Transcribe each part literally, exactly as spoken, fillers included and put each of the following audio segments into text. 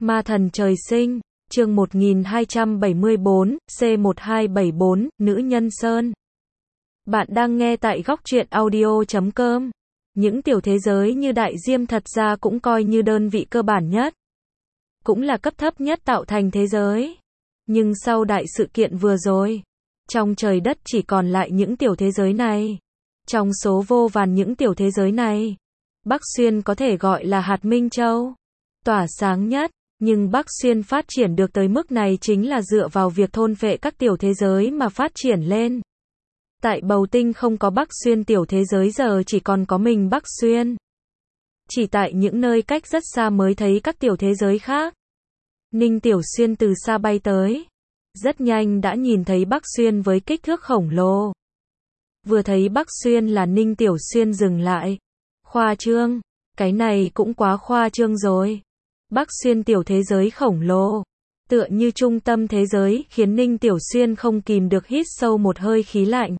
Ma thần trời sinh, chương một nghìn hai trăm bảy mươi bốn, C một hai bảy bốn, Nữ Nhân Sơn. Bạn đang nghe tại góc truyện audio chấm com. Những tiểu thế giới như đại diêm thật ra cũng coi như đơn vị cơ bản nhất. Cũng là cấp thấp nhất tạo thành thế giới. Nhưng sau đại sự kiện vừa rồi, trong trời đất chỉ còn lại những tiểu thế giới này. Trong số vô vàn những tiểu thế giới này, Bắc Xuyên có thể gọi là hạt Minh Châu. Tỏa sáng nhất. Nhưng Bắc Xuyên phát triển được tới mức này chính là dựa vào việc thôn phệ các tiểu thế giới mà phát triển lên. Tại Bầu Tinh không có Bắc Xuyên tiểu thế giới, giờ chỉ còn có mình Bắc Xuyên. Chỉ tại những nơi cách rất xa mới thấy các tiểu thế giới khác. Ninh Tiểu Xuyên từ xa bay tới. Rất nhanh đã nhìn thấy Bắc Xuyên với kích thước khổng lồ. Vừa thấy Bắc Xuyên là Ninh Tiểu Xuyên dừng lại. Khoa trương, cái này cũng quá khoa trương rồi. Bắc Xuyên tiểu thế giới khổng lồ, tựa như trung tâm thế giới, khiến Ninh Tiểu Xuyên không kìm được hít sâu một hơi khí lạnh.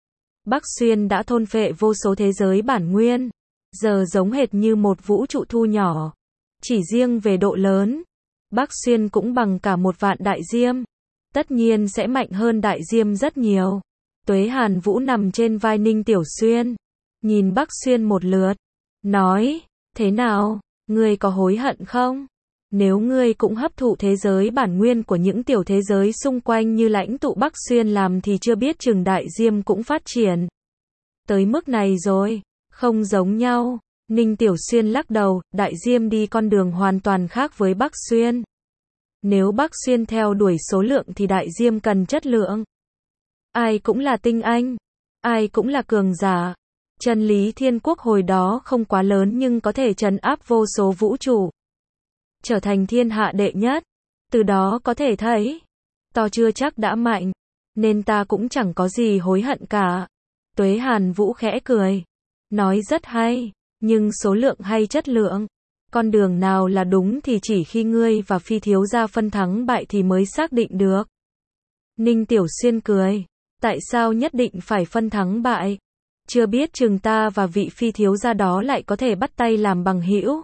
Bắc Xuyên đã thôn phệ vô số thế giới bản nguyên, giờ giống hệt như một vũ trụ thu nhỏ. Chỉ riêng về độ lớn, Bắc Xuyên cũng bằng cả một vạn đại diêm. Tất nhiên sẽ mạnh hơn đại diêm rất nhiều. Tuế Hàn Vũ nằm trên vai Ninh Tiểu Xuyên, nhìn Bắc Xuyên một lượt, nói, thế nào? Ngươi có hối hận không? Nếu ngươi cũng hấp thụ thế giới bản nguyên của những tiểu thế giới xung quanh như lãnh tụ Bắc Xuyên làm thì chưa biết chừng đại diêm cũng phát triển. Tới mức này rồi, không giống nhau. Ninh Tiểu Xuyên lắc đầu, đại diêm đi con đường hoàn toàn khác với Bắc Xuyên. Nếu Bắc Xuyên theo đuổi số lượng thì đại diêm cần chất lượng. Ai cũng là tinh anh, ai cũng là cường giả. Chân lý thiên quốc hồi đó không quá lớn nhưng có thể trấn áp vô số vũ trụ. Trở thành thiên hạ đệ nhất. Từ đó có thể thấy, to chưa chắc đã mạnh. Nên ta cũng chẳng có gì hối hận cả. Tuế Hàn Vũ khẽ cười. Nói rất hay. Nhưng số lượng hay chất lượng? Con đường nào là đúng thì chỉ khi ngươi và Phi thiếu gia phân thắng bại thì mới xác định được. Ninh Tiểu Xuyên cười. Tại sao nhất định phải phân thắng bại? Chưa biết chừng ta và vị Phi thiếu gia đó lại có thể bắt tay làm bằng hữu.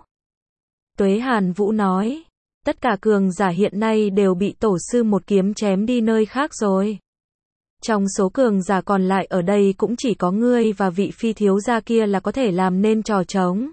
Tuế Hàn Vũ nói, tất cả cường giả hiện nay đều bị tổ sư một kiếm chém đi nơi khác rồi. Trong số cường giả còn lại ở đây cũng chỉ có ngươi và vị Phi thiếu gia kia là có thể làm nên trò trống.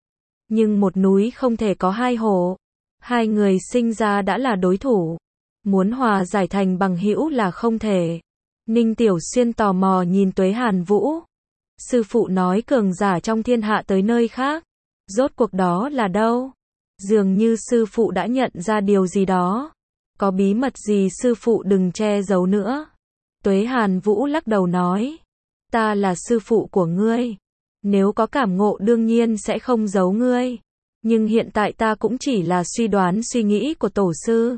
Nhưng một núi không thể có hai hổ. Hai người sinh ra đã là đối thủ. Muốn hòa giải thành bằng hữu là không thể. Ninh Tiểu Xuyên tò mò nhìn Tuế Hàn Vũ. Sư phụ nói cường giả trong thiên hạ tới nơi khác. Rốt cuộc đó là đâu? Dường như sư phụ đã nhận ra điều gì đó. Có bí mật gì sư phụ đừng che giấu nữa. Tuế Hàn Vũ lắc đầu nói. Ta là sư phụ của ngươi. Nếu có cảm ngộ đương nhiên sẽ không giấu ngươi. Nhưng hiện tại ta cũng chỉ là suy đoán suy nghĩ của tổ sư.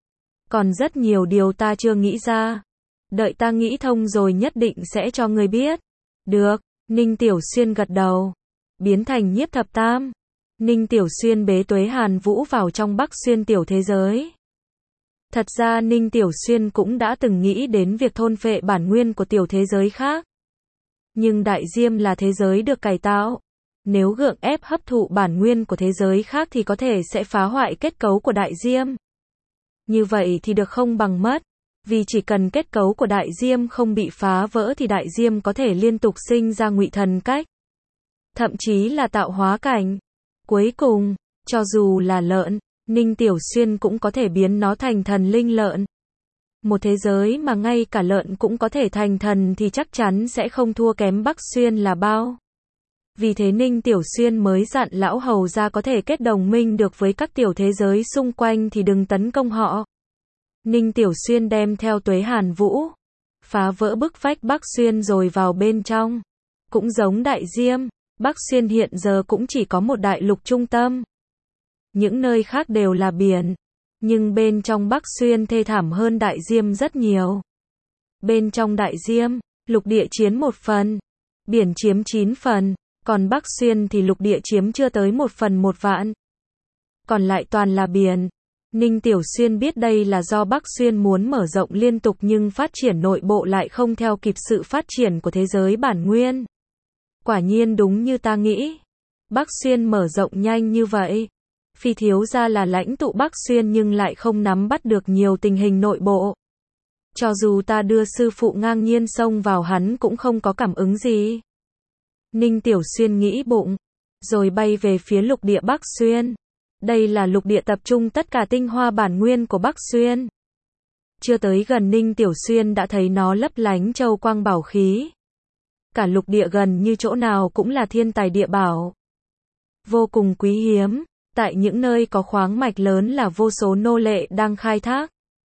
Còn rất nhiều điều ta chưa nghĩ ra. Đợi ta nghĩ thông rồi nhất định sẽ cho ngươi biết. Được, Ninh Tiểu Xuyên gật đầu. Biến thành Nhiếp Thập Tam. Ninh Tiểu Xuyên bế Tuế Hàn Vũ vào trong Bắc Xuyên tiểu thế giới. Thật ra Ninh Tiểu Xuyên cũng đã từng nghĩ đến việc thôn phệ bản nguyên của tiểu thế giới khác. Nhưng đại diêm là thế giới được cải tạo. Nếu gượng ép hấp thụ bản nguyên của thế giới khác thì có thể sẽ phá hoại kết cấu của đại diêm. Như vậy thì được không bằng mất. Vì chỉ cần kết cấu của đại diêm không bị phá vỡ thì đại diêm có thể liên tục sinh ra ngụy thần cách. Thậm chí là tạo hóa cảnh. Cuối cùng, cho dù là lợn, Ninh Tiểu Xuyên cũng có thể biến nó thành thần linh lợn. Một thế giới mà ngay cả lợn cũng có thể thành thần thì chắc chắn sẽ không thua kém Bắc Xuyên là bao. Vì thế Ninh Tiểu Xuyên mới dặn lão hầu ra có thể kết đồng minh được với các tiểu thế giới xung quanh thì đừng tấn công họ. Ninh Tiểu Xuyên đem theo Tuế Hàn Vũ, phá vỡ bức vách Bắc Xuyên rồi vào bên trong. Cũng giống đại diêm, Bắc Xuyên hiện giờ cũng chỉ có một đại lục trung tâm. Những nơi khác đều là biển. Nhưng bên trong Bắc Xuyên thê thảm hơn đại diêm rất nhiều. Bên trong đại diêm, lục địa chiếm một phần, biển chiếm chín phần, còn Bắc Xuyên thì lục địa chiếm chưa tới một phần một vạn. Còn lại toàn là biển. Ninh Tiểu Xuyên biết đây là do Bắc Xuyên muốn mở rộng liên tục nhưng phát triển nội bộ lại không theo kịp sự phát triển của thế giới bản nguyên. Quả nhiên đúng như ta nghĩ. Bắc Xuyên mở rộng nhanh như vậy. Phi thiếu gia là lãnh tụ Bắc Xuyên nhưng lại không nắm bắt được nhiều tình hình nội bộ. Cho dù ta đưa sư phụ ngang nhiên xông vào hắn cũng không có cảm ứng gì. Ninh Tiểu Xuyên nghĩ bụng, rồi bay về phía lục địa Bắc Xuyên. Đây là lục địa tập trung tất cả tinh hoa bản nguyên của Bắc Xuyên. Chưa tới gần Ninh Tiểu Xuyên đã thấy nó lấp lánh châu quang bảo khí. Cả lục địa gần như chỗ nào cũng là thiên tài địa bảo. Vô cùng quý hiếm, tại những nơi có khoáng mạch lớn là vô số nô lệ đang khai thác.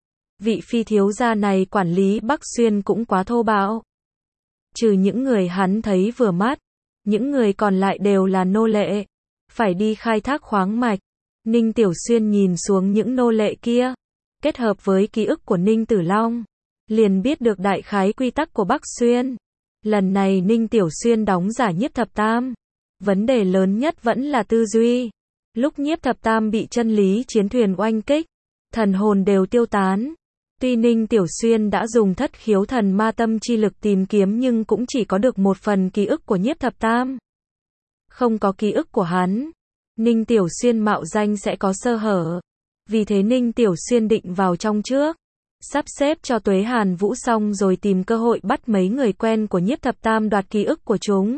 Vị phi thiếu gia này quản lý Bắc Xuyên cũng quá thô bạo. Trừ những người hắn thấy vừa mắt, những người còn lại đều là nô lệ, phải đi khai thác khoáng mạch. Ninh Tiểu Xuyên nhìn xuống những nô lệ kia, kết hợp với ký ức của Ninh Tử Long, liền biết được đại khái quy tắc của Bắc Xuyên. Lần này Ninh Tiểu Xuyên đóng giả Nhiếp Thập Tam. Vấn đề lớn nhất vẫn là tư duy. Lúc Nhiếp Thập Tam bị chân lý chiến thuyền oanh kích, thần hồn đều tiêu tán. Tuy Ninh Tiểu Xuyên đã dùng thất khiếu thần ma tâm chi lực tìm kiếm nhưng cũng chỉ có được một phần ký ức của Nhiếp Thập Tam. Không có ký ức của hắn, Ninh Tiểu Xuyên mạo danh sẽ có sơ hở. Vì thế Ninh Tiểu Xuyên định vào trong trước, sắp xếp cho Tuế Hàn Vũ xong rồi tìm cơ hội bắt mấy người quen của Nhiếp Thập Tam đoạt ký ức của chúng.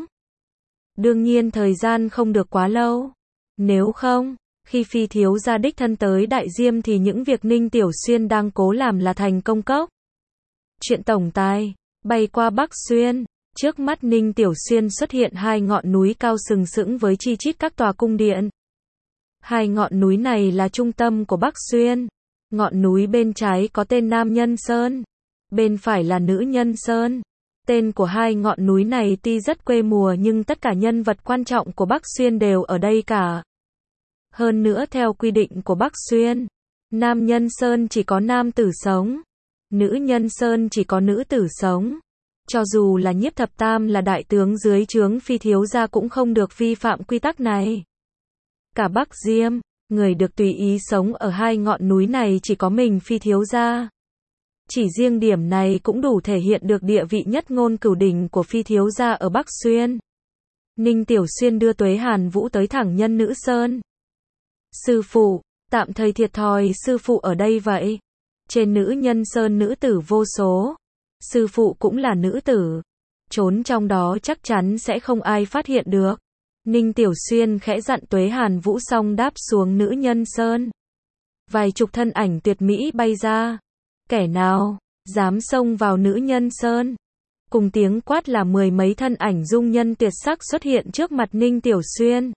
Đương nhiên thời gian không được quá lâu. Nếu không, khi phi thiếu gia đích thân tới Đại Diêm thì những việc Ninh Tiểu Xuyên đang cố làm là thành công cốc. Chuyện tổng tài, bay qua Bắc Xuyên, trước mắt Ninh Tiểu Xuyên xuất hiện hai ngọn núi cao sừng sững với chi chít các tòa cung điện. Hai ngọn núi này là trung tâm của Bắc Xuyên. Ngọn núi bên trái có tên Nam Nhân Sơn, bên phải là Nữ Nhân Sơn. Tên của hai ngọn núi này tuy rất quê mùa nhưng tất cả nhân vật quan trọng của Bắc Xuyên đều ở đây cả. Hơn nữa theo quy định của Bắc Xuyên, Nam Nhân Sơn chỉ có nam tử sống, Nữ Nhân Sơn chỉ có nữ tử sống. Cho dù là Nhiếp Thập Tam là đại tướng dưới trướng phi thiếu gia cũng không được vi phạm quy tắc này. Cả Bắc Diêm, người được tùy ý sống ở hai ngọn núi này chỉ có mình phi thiếu gia. Chỉ riêng điểm này cũng đủ thể hiện được địa vị nhất ngôn cửu đỉnh của phi thiếu gia ở Bắc Xuyên. Ninh Tiểu Xuyên đưa Tuế Hàn Vũ tới thẳng Nhân Nữ Sơn. Sư phụ, tạm thời thiệt thòi sư phụ ở đây vậy. Trên Nữ Nhân Sơn nữ tử vô số. Sư phụ cũng là nữ tử. Trốn trong đó chắc chắn sẽ không ai phát hiện được. Ninh Tiểu Xuyên khẽ dặn Tuế Hàn Vũ xong đáp xuống Nữ Nhân Sơn. Vài chục thân ảnh tuyệt mỹ bay ra. Kẻ nào dám xông vào Nữ Nhân Sơn? Cùng tiếng quát là mười mấy thân ảnh dung nhân tuyệt sắc xuất hiện trước mặt Ninh Tiểu Xuyên.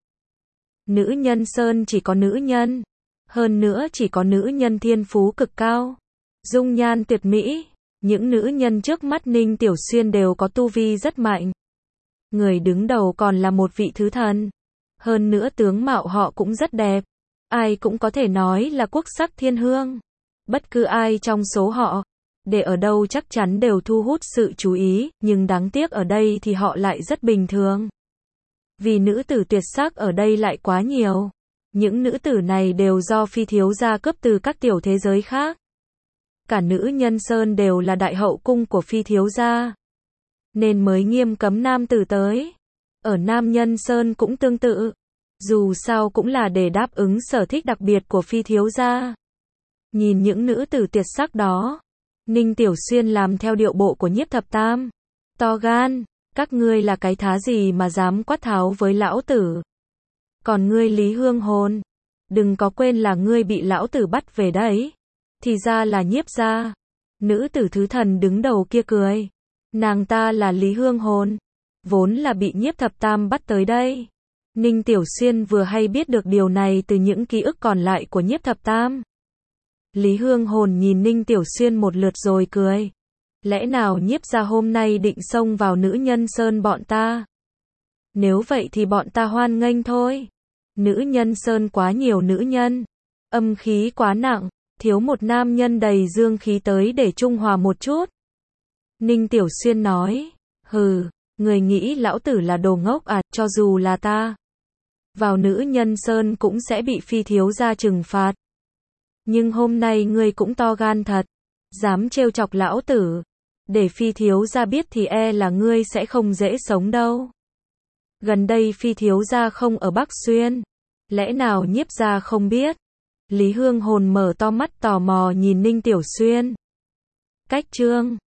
Nữ Nhân Sơn chỉ có nữ nhân, hơn nữa chỉ có nữ nhân thiên phú cực cao, dung nhan tuyệt mỹ. Những nữ nhân trước mắt Ninh Tiểu Xuyên đều có tu vi rất mạnh. Người đứng đầu còn là một vị thứ thần, hơn nữa tướng mạo họ cũng rất đẹp, ai cũng có thể nói là quốc sắc thiên hương. Bất cứ ai trong số họ, để ở đâu chắc chắn đều thu hút sự chú ý, nhưng đáng tiếc ở đây thì họ lại rất bình thường. Vì nữ tử tuyệt sắc ở đây lại quá nhiều. Những nữ tử này đều do phi thiếu gia cướp từ các tiểu thế giới khác. Cả Nữ Nhân Sơn đều là đại hậu cung của phi thiếu gia, nên mới nghiêm cấm nam tử tới. Ở Nam Nhân Sơn cũng tương tự, dù sao cũng là để đáp ứng sở thích đặc biệt của phi thiếu gia. Nhìn những nữ tử tuyệt sắc đó, Ninh Tiểu Xuyên làm theo điệu bộ của Nhiếp Thập Tam. To gan, các ngươi là cái thá gì mà dám quát tháo với lão tử? Còn ngươi Lý Hương Hồn, đừng có quên là ngươi bị lão tử bắt về đấy. Thì ra là Nhiếp gia. Nữ tử thứ thần đứng đầu kia cười. Nàng ta là Lý Hương Hồn, vốn là bị Nhiếp Thập Tam bắt tới đây. Ninh Tiểu Xuyên vừa hay biết được điều này từ những ký ức còn lại của Nhiếp Thập Tam. Lý Hương Hồn nhìn Ninh Tiểu Xuyên một lượt rồi cười. Lẽ nào Nhiếp gia hôm nay định xông vào Nữ Nhân Sơn bọn ta? Nếu vậy thì bọn ta hoan nghênh thôi. Nữ Nhân Sơn quá nhiều nữ nhân, âm khí quá nặng, thiếu một nam nhân đầy dương khí tới để trung hòa một chút. Ninh Tiểu Xuyên nói, hừ, người nghĩ lão tử là đồ ngốc à, cho dù là ta vào Nữ Nhân Sơn cũng sẽ bị phi thiếu gia trừng phạt. Nhưng hôm nay ngươi cũng to gan thật, dám trêu chọc lão tử, để phi thiếu gia biết thì e là ngươi sẽ không dễ sống đâu. Gần đây phi thiếu gia không ở Bắc Xuyên, Lẽ nào nhiếp gia không biết? Lý Hương Hồn mở to mắt tò mò nhìn Ninh Tiểu Xuyên. Cách chương